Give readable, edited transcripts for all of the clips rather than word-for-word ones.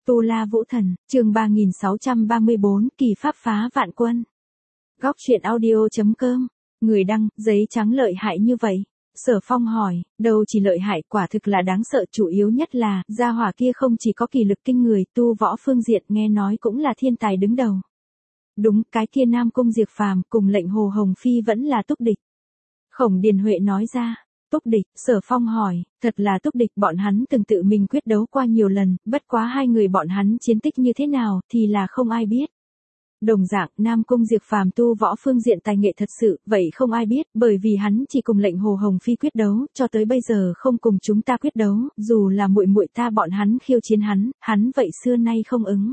Tu La Vũ Thần, chương 3634, kỳ pháp phá vạn quân. Góc truyện audio.com, người đăng, giấy trắng lợi hại như vậy. Sở Phong hỏi, đâu chỉ lợi hại, quả thực là đáng sợ, chủ yếu nhất là, gia hỏa kia không chỉ có kỳ lực kinh người, tu võ phương diện nghe nói cũng là thiên tài đứng đầu. Đúng, cái kia Nam Cung Diệp Phàm cùng lệnh Hồ Hồng Phi vẫn là túc địch. Khổng Điền Huệ nói ra. Túc địch, Sở Phong hỏi, thật là túc địch, bọn hắn từng tự mình quyết đấu qua nhiều lần, bất quá hai người bọn hắn chiến tích như thế nào thì là không ai biết. Đồng dạng, Nam Cung Diệp Phàm tu võ phương diện tài nghệ thật sự, vậy không ai biết, bởi vì hắn chỉ cùng lệnh Hồ Hồng Phi quyết đấu, cho tới bây giờ không cùng chúng ta quyết đấu, dù là muội muội ta bọn hắn khiêu chiến hắn vậy xưa nay không ứng.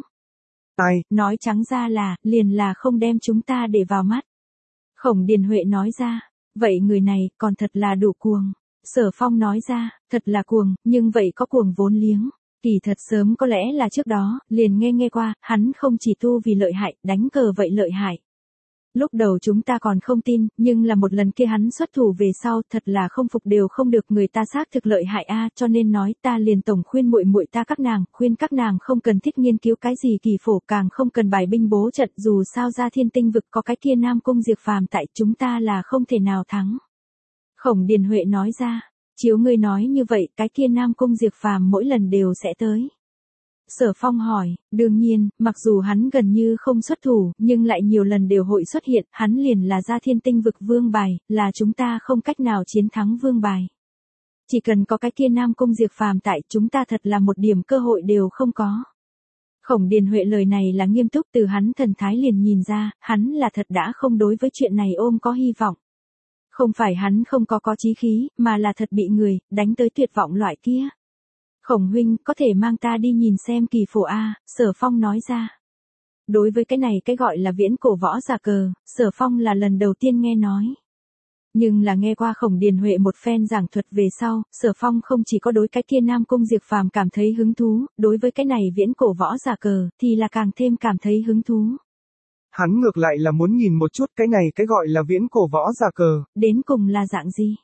Nói trắng ra là, liền là không đem chúng ta để vào mắt. Khổng Điền Huệ nói ra. Vậy người này còn thật là đủ cuồng. Sở Phong nói ra, thật là cuồng, nhưng vậy có cuồng vốn liếng. Kỳ thật sớm có lẽ là trước đó, liền nghe qua, hắn không chỉ tu vì lợi hại, đánh cờ vậy lợi hại. Lúc đầu chúng ta còn không tin, nhưng là một lần kia hắn xuất thủ về sau, thật là không phục đều không được, người ta xác thực lợi hại a, cho nên nói ta liền tổng khuyên muội muội ta các nàng, khuyên các nàng không cần thiết nghiên cứu cái gì kỳ phổ, càng không cần bài binh bố trận, dù sao ra Thiên Tinh vực có cái kia Nam Cung Diệp Phàm tại, chúng ta là không thể nào thắng. Khổng Điền Huệ nói ra, chiếu ngươi nói như vậy, cái kia Nam Cung Diệp Phàm mỗi lần đều sẽ tới. Sở Phong hỏi, đương nhiên, mặc dù hắn gần như không xuất thủ, nhưng lại nhiều lần đều hội xuất hiện, hắn liền là ra Thiên Tinh vực vương bài, là chúng ta không cách nào chiến thắng vương bài. Chỉ cần có cái kia Nam Cung Diệp Phàm tại, chúng ta thật là một điểm cơ hội đều không có. Khổng Điền Huệ lời này là nghiêm túc, từ hắn thần thái liền nhìn ra, hắn là thật đã không đối với chuyện này ôm có hy vọng. Không phải hắn không có chí khí, mà là thật bị người đánh tới tuyệt vọng loại kia. Khổng huynh, có thể mang ta đi nhìn xem kỳ phổ a, Sở Phong nói ra. Đối với cái này cái gọi là viễn cổ võ giả cờ, Sở Phong là lần đầu tiên nghe nói. Nhưng là nghe qua Khổng Điền Huệ một phen giảng thuật về sau, Sở Phong không chỉ có đối cái kia Nam Cung Diệp Phàm cảm thấy hứng thú, đối với cái này viễn cổ võ giả cờ, thì là càng thêm cảm thấy hứng thú. Hắn ngược lại là muốn nhìn một chút cái này cái gọi là viễn cổ võ giả cờ. Đến cùng là dạng gì?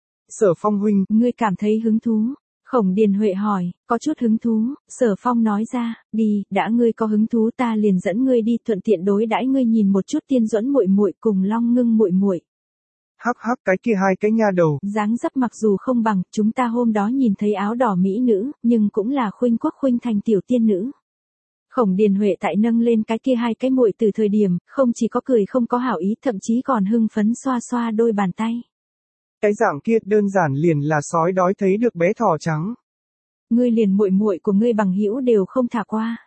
Sở Phong huynh, ngươi cảm thấy hứng thú? Khổng Điền Huệ hỏi, có chút hứng thú, Sở Phong nói ra, đi, đã ngươi có hứng thú ta liền dẫn ngươi đi, thuận tiện đối đãi ngươi nhìn một chút Tiên Duẫn muội muội cùng Long Ngưng muội muội. Hắc cái kia hai cái nha đầu. Dáng dấp mặc dù không bằng, chúng ta hôm đó nhìn thấy áo đỏ mỹ nữ, nhưng cũng là khuynh quốc khuynh thành tiểu tiên nữ. Khổng Điền Huệ tại nâng lên cái kia hai cái muội từ thời điểm, không chỉ có cười không có hảo ý, thậm chí còn hưng phấn xoa xoa đôi bàn tay. Cái dạng kia đơn giản liền là sói đói thấy được bé thỏ trắng. Ngươi liền muội muội của ngươi bằng hữu đều không thả qua.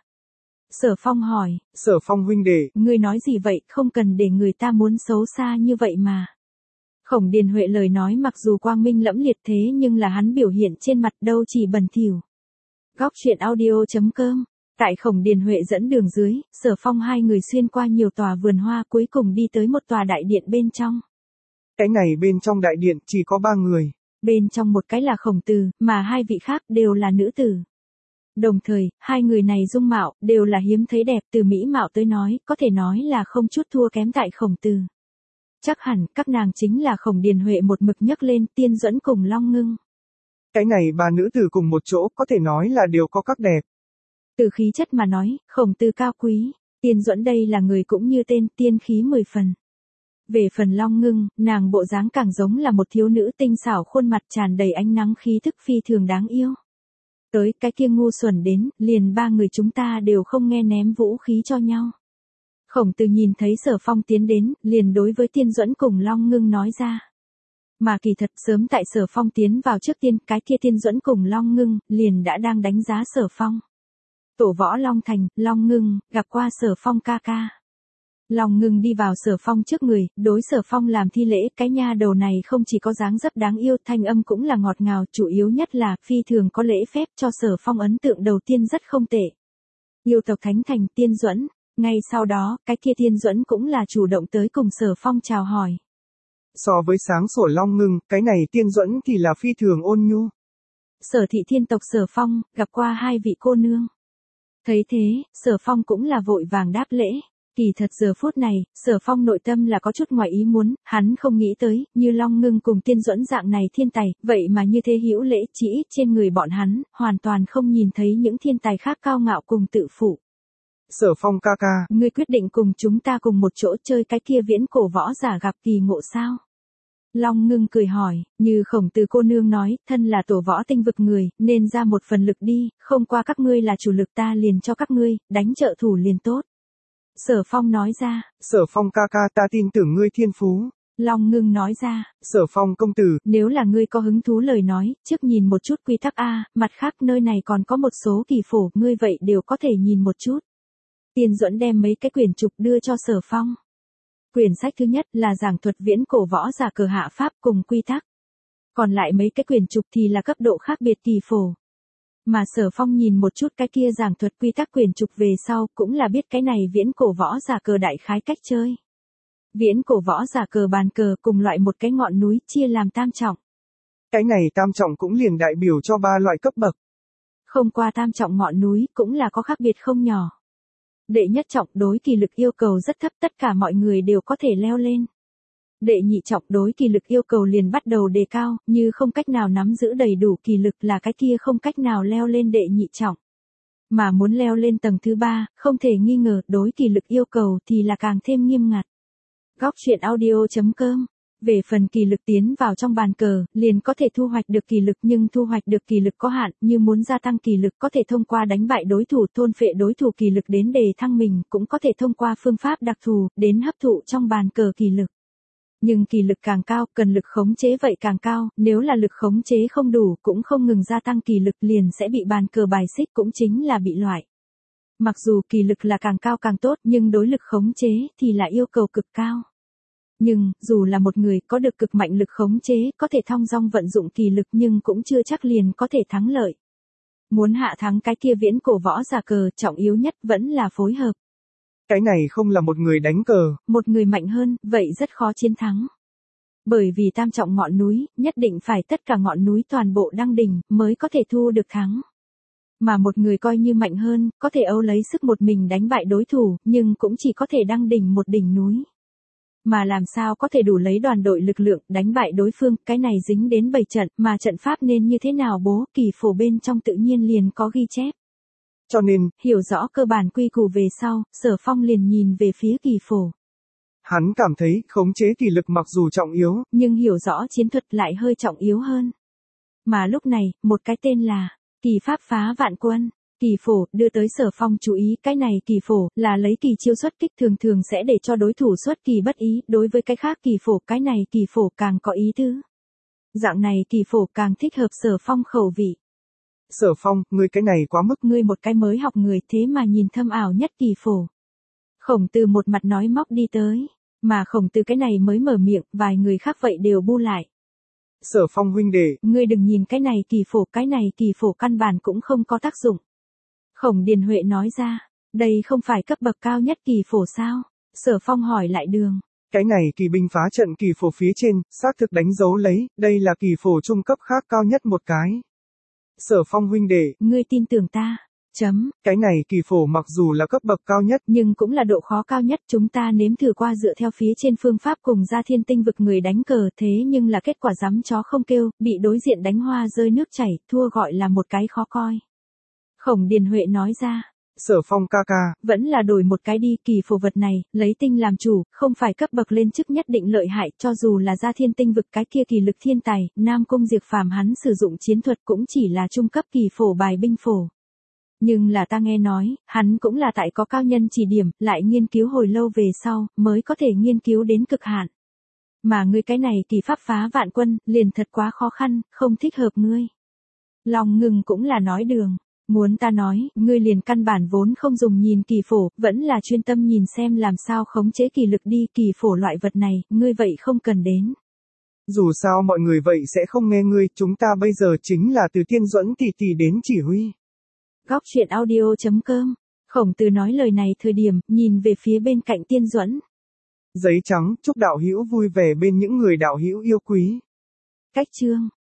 Sở Phong hỏi. Sở Phong huynh đệ. Ngươi nói gì vậy, không cần để người ta muốn xấu xa như vậy mà. Khổng Điền Huệ lời nói mặc dù quang minh lẫm liệt thế nhưng là hắn biểu hiện trên mặt đâu chỉ bẩn thỉu. Góc truyện audio.com. Tại Khổng Điền Huệ dẫn đường dưới, Sở Phong hai người xuyên qua nhiều tòa vườn hoa cuối cùng đi tới một tòa đại điện bên trong. Cái này bên trong đại điện chỉ có 3 người. Bên trong một cái là Khổng Tử, mà hai vị khác đều là nữ tử. Đồng thời, hai người này dung mạo, đều là hiếm thấy đẹp, từ mỹ mạo tới nói, có thể nói là không chút thua kém tại Khổng Tử. Chắc hẳn, các nàng chính là Khổng Điền Huệ một mực nhấc lên Tiên Duẫn cùng Long Ngưng. Cái này 3 nữ tử cùng một chỗ, có thể nói là đều có các đẹp. Từ khí chất mà nói, Khổng Tử cao quý, Tiên Duẫn đây là người cũng như tên, tiên khí 10 phần. Về phần Long Ngưng, nàng bộ dáng càng giống là một thiếu nữ tinh xảo, khuôn mặt tràn đầy ánh nắng, khí thức phi thường đáng yêu. Tới cái kia ngu xuẩn đến, liền 3 người chúng ta đều không nghe ném vũ khí cho nhau. Khổng Tử nhìn thấy Sở Phong tiến đến, liền đối với Tiên Duẫn cùng Long Ngưng nói ra. Mà kỳ thật sớm tại Sở Phong tiến vào trước tiên, cái kia Tiên Duẫn cùng Long Ngưng, liền đã đang đánh giá Sở Phong. Tổ võ Long Thành, Long Ngưng, gặp qua Sở Phong ca ca. Long Ngưng đi vào Sở Phong trước người, đối Sở Phong làm thi lễ, cái nha đầu này không chỉ có dáng dấp đáng yêu, thanh âm cũng là ngọt ngào, chủ yếu nhất là phi thường có lễ phép, cho Sở Phong ấn tượng đầu tiên rất không tệ. Yêu tộc Thánh Thành Tiên Duẫn, ngay sau đó, cái kia Tiên Duẫn cũng là chủ động tới cùng Sở Phong chào hỏi. So với sáng sủa Long Ngưng, cái này Tiên Duẫn thì là phi thường ôn nhu. Sở Thị Thiên tộc Sở Phong, gặp qua hai vị cô nương. Thấy thế, Sở Phong cũng là vội vàng đáp lễ. Kỳ thật giờ phút này, Sở Phong nội tâm là có chút ngoài ý muốn, hắn không nghĩ tới, như Long Ngưng cùng Tiên Duẫn dạng này thiên tài, vậy mà như thế hữu lễ chỉ ít trên người bọn hắn, hoàn toàn không nhìn thấy những thiên tài khác cao ngạo cùng tự phụ. Sở Phong ca ca, Ngươi quyết định cùng chúng ta cùng một chỗ chơi cái kia viễn cổ võ giả gặp kỳ ngộ sao? Long Ngưng cười hỏi, như Khổng Tử cô nương nói, thân là tổ võ tinh vực người, nên ra một phần lực đi, không qua các ngươi là chủ lực ta liền cho các ngươi, đánh trợ thủ liền tốt. Sở Phong nói ra. Sở Phong ca ca ta tin tưởng ngươi thiên phú. Long Ngưng nói ra. Sở Phong công tử, nếu là ngươi có hứng thú lời nói, trước nhìn một chút quy tắc A, mặt khác nơi này còn có một số kỳ phổ, ngươi vậy đều có thể nhìn một chút. Tiên Duẫn đem mấy cái quyển trục đưa cho Sở Phong. Quyển sách thứ nhất là giảng thuật viễn cổ võ giả cờ hạ pháp cùng quy tắc. Còn lại mấy cái quyển trục thì là cấp độ khác biệt kỳ phổ. Mà Sở Phong nhìn một chút cái kia giảng thuật quy tắc quyển trục về sau, cũng là biết cái này viễn cổ võ giả cờ đại khái cách chơi. Viễn cổ võ giả cờ bàn cờ cùng loại một cái ngọn núi chia làm tam trọng. Cái này tam trọng cũng liền đại biểu cho 3 loại cấp bậc. Không qua tam trọng ngọn núi cũng là có khác biệt không nhỏ. Đệ nhất trọng đối kỳ lực yêu cầu rất thấp, tất cả mọi người đều có thể leo lên. Đệ nhị trọng đối kỳ lực yêu cầu liền bắt đầu đề cao, như không cách nào nắm giữ đầy đủ kỳ lực là cái kia không cách nào leo lên đệ nhị trọng. Mà muốn leo lên tầng thứ 3, không thể nghi ngờ đối kỳ lực yêu cầu thì là càng thêm nghiêm ngặt. Góc truyện audio.com. Về phần kỳ lực tiến vào trong bàn cờ, liền có thể thu hoạch được kỳ lực, nhưng thu hoạch được kỳ lực có hạn, như muốn gia tăng kỳ lực có thể thông qua đánh bại đối thủ, thôn phệ đối thủ kỳ lực đến đề thăng mình, cũng có thể thông qua phương pháp đặc thù, đến hấp thụ trong bàn cờ kỳ lực. Nhưng kỳ lực càng cao, cần lực khống chế vậy càng cao, nếu là lực khống chế không đủ, cũng không ngừng gia tăng kỳ lực liền sẽ bị bàn cờ bài xích, cũng chính là bị loại. Mặc dù kỳ lực là càng cao càng tốt, nhưng đối lực khống chế thì là yêu cầu cực cao. Nhưng, dù là một người có được cực mạnh lực khống chế, có thể thong dong vận dụng kỳ lực nhưng cũng chưa chắc liền có thể thắng lợi. Muốn hạ thắng cái kia viễn cổ võ giả cờ, trọng yếu nhất vẫn là phối hợp. Cái này không là một người đánh cờ. Một người mạnh hơn, vậy rất khó chiến thắng. Bởi vì tam trọng ngọn núi, nhất định phải tất cả ngọn núi toàn bộ đăng đỉnh, mới có thể thu được thắng. Mà một người coi như mạnh hơn, có thể âu lấy sức một mình đánh bại đối thủ, nhưng cũng chỉ có thể đăng đỉnh một đỉnh núi. Mà làm sao có thể đủ lấy đoàn đội lực lượng đánh bại đối phương, cái này dính đến 7 trận, mà trận pháp nên như thế nào bố, kỳ phổ bên trong tự nhiên liền có ghi chép. Cho nên, hiểu rõ cơ bản quy củ về sau, Sở Phong liền nhìn về phía kỳ phổ. Hắn cảm thấy, khống chế kỳ lực mặc dù trọng yếu, nhưng hiểu rõ chiến thuật lại hơi trọng yếu hơn. Mà lúc này, một cái tên là, kỳ pháp phá vạn quân. Kỳ phổ, đưa tới Sở Phong chú ý, cái này kỳ phổ, là lấy kỳ chiêu xuất kích thường thường sẽ để cho đối thủ xuất kỳ bất ý, đối với cái khác kỳ phổ, cái này kỳ phổ càng có ý tứ. Dạng này kỳ phổ càng thích hợp Sở Phong khẩu vị. Sở Phong, ngươi cái này quá mức. Ngươi một cái mới học người thế mà nhìn thâm ảo nhất kỳ phổ. Khổng Tử một mặt nói móc đi tới, mà Khổng Tử cái này mới mở miệng, vài người khác vậy đều bu lại. Sở Phong huynh đệ, ngươi đừng nhìn cái này kỳ phổ căn bản cũng không có tác dụng. Khổng Điền Huệ nói ra, đây không phải cấp bậc cao nhất kỳ phổ sao? Sở Phong hỏi lại Đường. Cái này kỳ binh phá trận kỳ phổ phía trên, xác thực đánh dấu lấy, đây là kỳ phổ trung cấp khác cao nhất một cái. Sở Phong huynh đệ, ngươi tin tưởng ta. Cái này kỳ phổ mặc dù là cấp bậc cao nhất, nhưng cũng là độ khó cao nhất, chúng ta nếm thử qua dựa theo phía trên phương pháp cùng Gia Thiên Tinh vực người đánh cờ, thế nhưng là kết quả dám chó không kêu, bị đối diện đánh hoa rơi nước chảy, thua gọi là một cái khó coi. Khổng Điền Huệ nói ra. Sở Phong ca ca, vẫn là đổi một cái đi, kỳ phổ vật này, lấy tinh làm chủ, không phải cấp bậc lên chức nhất định lợi hại, cho dù là Gia Thiên Tinh vực cái kia kỳ lực thiên tài, Nam Cung Diệp Phàm hắn sử dụng chiến thuật cũng chỉ là trung cấp kỳ phổ bài binh phổ. Nhưng là ta nghe nói, hắn cũng là tại có cao nhân chỉ điểm, lại nghiên cứu hồi lâu về sau, mới có thể nghiên cứu đến cực hạn. Mà ngươi cái này kỳ pháp phá vạn quân, liền thật quá khó khăn, không thích hợp ngươi. Long Ngưng cũng là nói Đường. Muốn ta nói, ngươi liền căn bản vốn không dùng nhìn kỳ phổ, vẫn là chuyên tâm nhìn xem làm sao khống chế kỳ lực đi, kỳ phổ loại vật này, ngươi vậy không cần đến. Dù sao mọi người vậy sẽ không nghe ngươi, chúng ta bây giờ chính là từ Tiên Duẫn tỷ tỷ đến chỉ huy. Góc truyện audio.com. Khổng Tử nói lời này thời điểm, nhìn về phía bên cạnh Tiên Duẫn. Giấy trắng, chúc đạo hữu vui vẻ bên những người đạo hữu yêu quý. Cách chương.